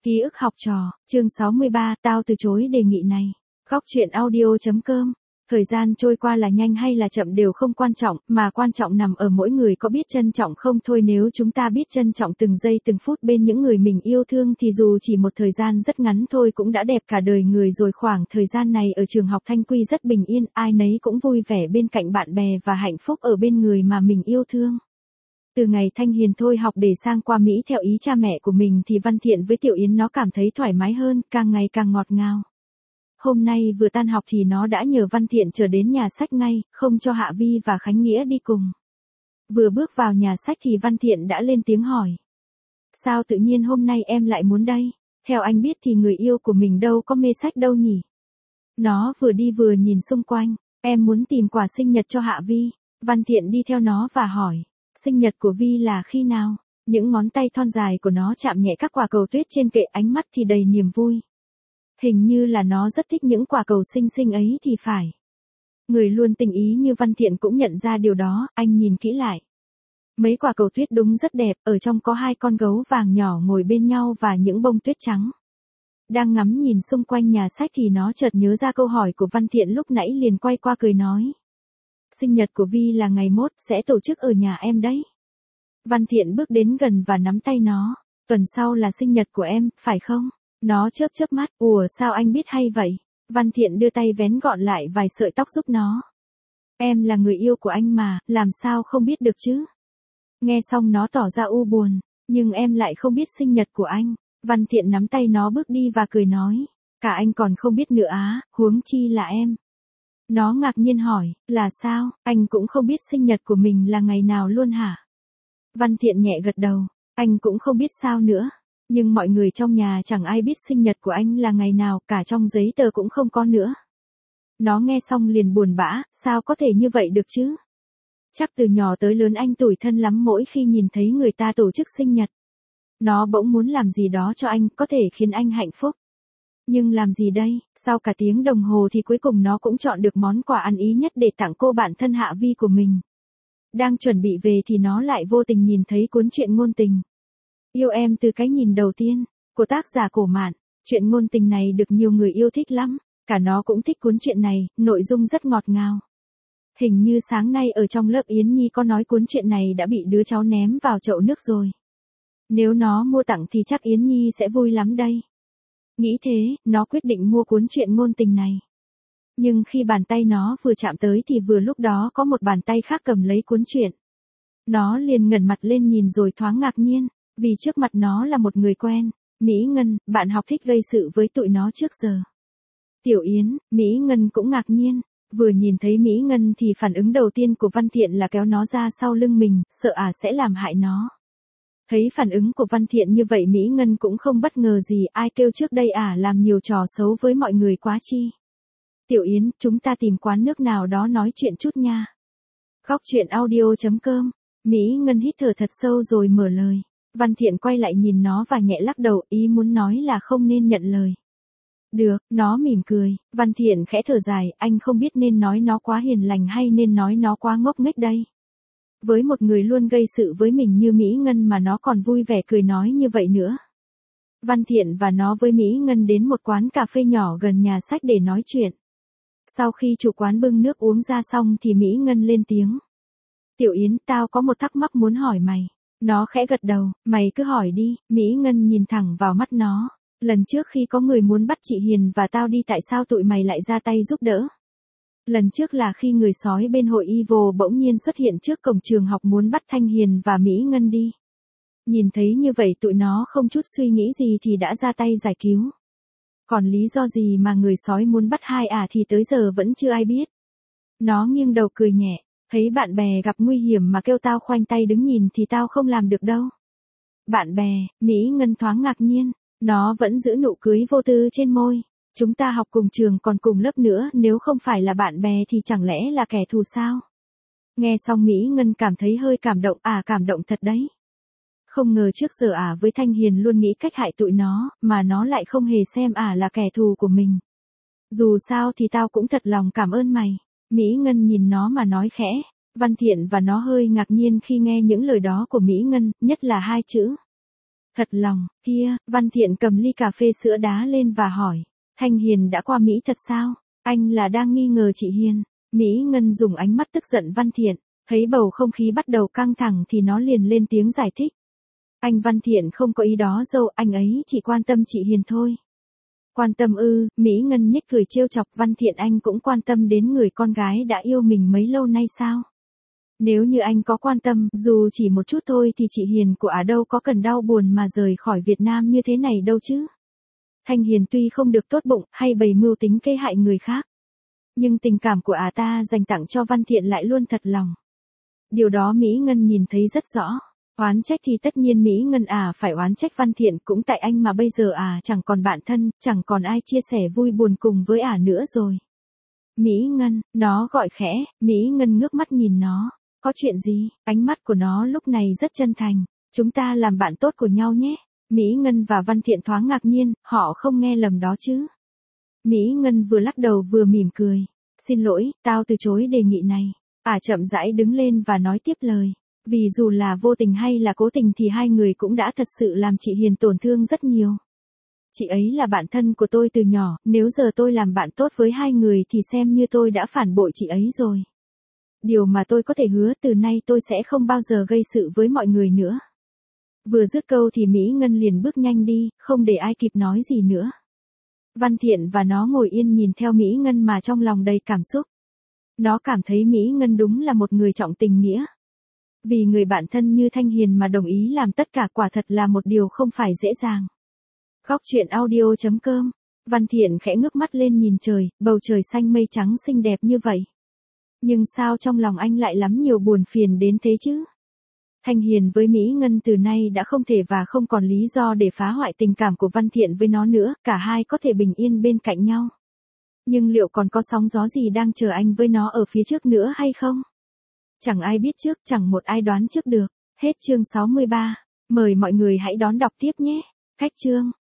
Ký ức học trò, chương 63, tao từ chối đề nghị này. Góc truyện audio.com. Thời gian trôi qua là nhanh hay là chậm đều không quan trọng, mà quan trọng nằm ở mỗi người có biết trân trọng không thôi. Nếu chúng ta biết trân trọng từng giây từng phút bên những người mình yêu thương thì dù chỉ một thời gian rất ngắn thôi cũng đã đẹp cả đời người rồi. Khoảng thời gian này ở trường học Thanh Quy rất bình yên, ai nấy cũng vui vẻ bên cạnh bạn bè và hạnh phúc ở bên người mà mình yêu thương. Từ ngày Thanh Hiền thôi học để sang qua Mỹ theo ý cha mẹ của mình thì Văn Thiện với Tiểu Yến nó cảm thấy thoải mái hơn, càng ngày càng ngọt ngào. Hôm nay vừa tan học thì nó đã nhờ Văn Thiện trở đến nhà sách ngay, không cho Hạ Vi và Khánh Nghĩa đi cùng. Vừa bước vào nhà sách thì Văn Thiện đã lên tiếng hỏi. Sao tự nhiên hôm nay em lại muốn đây? Theo anh biết thì người yêu của mình đâu có mê sách đâu nhỉ? Nó vừa đi vừa nhìn xung quanh. Em muốn tìm quà sinh nhật cho Hạ Vi. Văn Thiện đi theo nó và hỏi. Sinh nhật của Vi là khi nào? Những ngón tay thon dài của nó chạm nhẹ các quả cầu tuyết trên kệ, ánh mắt thì đầy niềm vui. Hình như là nó rất thích những quả cầu xinh xinh ấy thì phải. Người luôn tình ý như Văn Thiện cũng nhận ra điều đó, anh nhìn kỹ lại. Mấy quả cầu tuyết đúng rất đẹp, ở trong có hai con gấu vàng nhỏ ngồi bên nhau và những bông tuyết trắng. Đang ngắm nhìn xung quanh nhà sách thì nó chợt nhớ ra câu hỏi của Văn Thiện lúc nãy, liền quay qua cười nói. Sinh nhật của Vi là ngày mốt, sẽ tổ chức ở nhà em đấy. Văn Thiện bước đến gần và nắm tay nó. Tuần sau là sinh nhật của em, phải không? Nó chớp chớp mắt, ủa sao anh biết hay vậy? Văn Thiện đưa tay vén gọn lại vài sợi tóc giúp nó. Em là người yêu của anh mà, làm sao không biết được chứ? Nghe xong nó tỏ ra u buồn, nhưng em lại không biết sinh nhật của anh. Văn Thiện nắm tay nó bước đi và cười nói. Cả anh còn không biết nữa á, huống chi là em. Nó ngạc nhiên hỏi, là sao, anh cũng không biết sinh nhật của mình là ngày nào luôn hả? Văn Thiện nhẹ gật đầu, anh cũng không biết sao nữa. Nhưng mọi người trong nhà chẳng ai biết sinh nhật của anh là ngày nào, cả trong giấy tờ cũng không có nữa. Nó nghe xong liền buồn bã, sao có thể như vậy được chứ? Chắc từ nhỏ tới lớn anh tủi thân lắm mỗi khi nhìn thấy người ta tổ chức sinh nhật. Nó bỗng muốn làm gì đó cho anh, có thể khiến anh hạnh phúc. Nhưng làm gì đây, sau cả tiếng đồng hồ thì cuối cùng nó cũng chọn được món quà ăn ý nhất để tặng cô bạn thân Hạ Vi của mình. Đang chuẩn bị về thì nó lại vô tình nhìn thấy cuốn truyện ngôn tình. Yêu em từ cái nhìn đầu tiên, của tác giả Cổ Mạn. Truyện ngôn tình này được nhiều người yêu thích lắm, cả nó cũng thích cuốn truyện này, nội dung rất ngọt ngào. Hình như sáng nay ở trong lớp Yến Nhi có nói cuốn truyện này đã bị đứa cháu ném vào chậu nước rồi. Nếu nó mua tặng thì chắc Yến Nhi sẽ vui lắm đây. Nghĩ thế, nó quyết định mua cuốn truyện ngôn tình này. Nhưng khi bàn tay nó vừa chạm tới thì vừa lúc đó có một bàn tay khác cầm lấy cuốn truyện. Nó liền ngẩng mặt lên nhìn rồi thoáng ngạc nhiên, vì trước mặt nó là một người quen, Mỹ Ngân, bạn học thích gây sự với tụi nó trước giờ. Tiểu Yến, Mỹ Ngân cũng ngạc nhiên, vừa nhìn thấy Mỹ Ngân thì phản ứng đầu tiên của Văn Thiện là kéo nó ra sau lưng mình, sợ sẽ làm hại nó. Thấy phản ứng của Văn Thiện như vậy Mỹ Ngân cũng không bất ngờ gì, ai kêu trước đây làm nhiều trò xấu với mọi người quá chi. Tiểu Yến, chúng ta tìm quán nước nào đó nói chuyện chút nha. Góc truyện audio.com. Mỹ Ngân hít thở thật sâu rồi mở lời. Văn Thiện quay lại nhìn nó và nhẹ lắc đầu, ý muốn nói là không nên nhận lời. Được, nó mỉm cười. Văn Thiện khẽ thở dài, anh không biết nên nói nó quá hiền lành hay nên nói nó quá ngốc nghếch đây. Với một người luôn gây sự với mình như Mỹ Ngân mà nó còn vui vẻ cười nói như vậy nữa. Văn Thiện và nó với Mỹ Ngân đến một quán cà phê nhỏ gần nhà sách để nói chuyện. Sau khi chủ quán bưng nước uống ra xong thì Mỹ Ngân lên tiếng. Tiểu Yến, tao có một thắc mắc muốn hỏi mày. Nó khẽ gật đầu, mày cứ hỏi đi. Mỹ Ngân nhìn thẳng vào mắt nó. Lần trước khi có người muốn bắt chị Hiền và tao đi tại sao tụi mày lại ra tay giúp đỡ? Lần trước là khi người sói bên hội Evil bỗng nhiên xuất hiện trước cổng trường học muốn bắt Thanh Hiền và Mỹ Ngân đi. Nhìn thấy như vậy tụi nó không chút suy nghĩ gì thì đã ra tay giải cứu. Còn lý do gì mà người sói muốn bắt hai thì tới giờ vẫn chưa ai biết. Nó nghiêng đầu cười nhẹ, thấy bạn bè gặp nguy hiểm mà kêu tao khoanh tay đứng nhìn thì tao không làm được đâu. Bạn bè, Mỹ Ngân thoáng ngạc nhiên, nó vẫn giữ nụ cười vô tư trên môi. Chúng ta học cùng trường còn cùng lớp nữa, nếu không phải là bạn bè thì chẳng lẽ là kẻ thù sao? Nghe xong Mỹ Ngân cảm thấy hơi cảm động, cảm động thật đấy. Không ngờ trước giờ với Thanh Hiền luôn nghĩ cách hại tụi nó, mà nó lại không hề xem là kẻ thù của mình. Dù sao thì tao cũng thật lòng cảm ơn mày. Mỹ Ngân nhìn nó mà nói khẽ. Văn Thiện và nó hơi ngạc nhiên khi nghe những lời đó của Mỹ Ngân, nhất là hai chữ Thật lòng, kia, Văn Thiện cầm ly cà phê sữa đá lên và hỏi. Thanh Hiền đã qua Mỹ thật sao? Anh là đang nghi ngờ chị Hiền. Mỹ Ngân dùng ánh mắt tức giận Văn Thiện. Thấy bầu không khí bắt đầu căng thẳng thì nó liền lên tiếng giải thích. Anh Văn Thiện không có ý đó dâu, anh ấy chỉ quan tâm chị Hiền thôi. Quan tâm ư? Mỹ Ngân nhếch cười trêu chọc. Văn Thiện, anh cũng quan tâm đến người con gái đã yêu mình mấy lâu nay sao? Nếu như anh có quan tâm, dù chỉ một chút thôi thì chị Hiền của đâu có cần đau buồn mà rời khỏi Việt Nam như thế này đâu chứ. Thanh Hiền tuy không được tốt bụng hay bày mưu tính kế hại người khác, nhưng tình cảm của ta dành tặng cho Văn Thiện lại luôn thật lòng. Điều đó Mỹ Ngân nhìn thấy rất rõ. Oán trách thì tất nhiên Mỹ Ngân phải oán trách Văn Thiện, cũng tại anh mà bây giờ chẳng còn bạn thân, chẳng còn ai chia sẻ vui buồn cùng với nữa rồi. Mỹ Ngân, nó gọi khẽ. Mỹ Ngân ngước mắt nhìn nó. Có chuyện gì? Ánh mắt của nó lúc này rất chân thành. Chúng ta làm bạn tốt của nhau nhé. Mỹ Ngân và Văn Thiện thoáng ngạc nhiên, họ không nghe lầm đó chứ. Mỹ Ngân vừa lắc đầu vừa mỉm cười. Xin lỗi, tao từ chối đề nghị này. Chậm rãi đứng lên và nói tiếp lời. Vì dù là vô tình hay là cố tình thì hai người cũng đã thật sự làm chị Hiền tổn thương rất nhiều. Chị ấy là bạn thân của tôi từ nhỏ, nếu giờ tôi làm bạn tốt với hai người thì xem như tôi đã phản bội chị ấy rồi. Điều mà tôi có thể hứa từ nay tôi sẽ không bao giờ gây sự với mọi người nữa. Vừa dứt câu thì Mỹ Ngân liền bước nhanh đi, không để ai kịp nói gì nữa. Văn Thiện và nó ngồi yên nhìn theo Mỹ Ngân mà trong lòng đầy cảm xúc. Nó cảm thấy Mỹ Ngân đúng là một người trọng tình nghĩa. Vì người bạn thân như Thanh Hiền mà đồng ý làm tất cả quả thật là một điều không phải dễ dàng. Góc truyện audio.com. Văn Thiện khẽ ngước mắt lên nhìn trời, bầu trời xanh mây trắng xinh đẹp như vậy. Nhưng sao trong lòng anh lại lắm nhiều buồn phiền đến thế chứ? Thanh Hiền với Mỹ Ngân từ nay đã không thể và không còn lý do để phá hoại tình cảm của Văn Thiện với nó nữa, cả hai có thể bình yên bên cạnh nhau. Nhưng liệu còn có sóng gió gì đang chờ anh với nó ở phía trước nữa hay không? Chẳng ai biết trước, chẳng một ai đoán trước được. Hết chương 63. Mời mọi người hãy đón đọc tiếp nhé. Khách chương.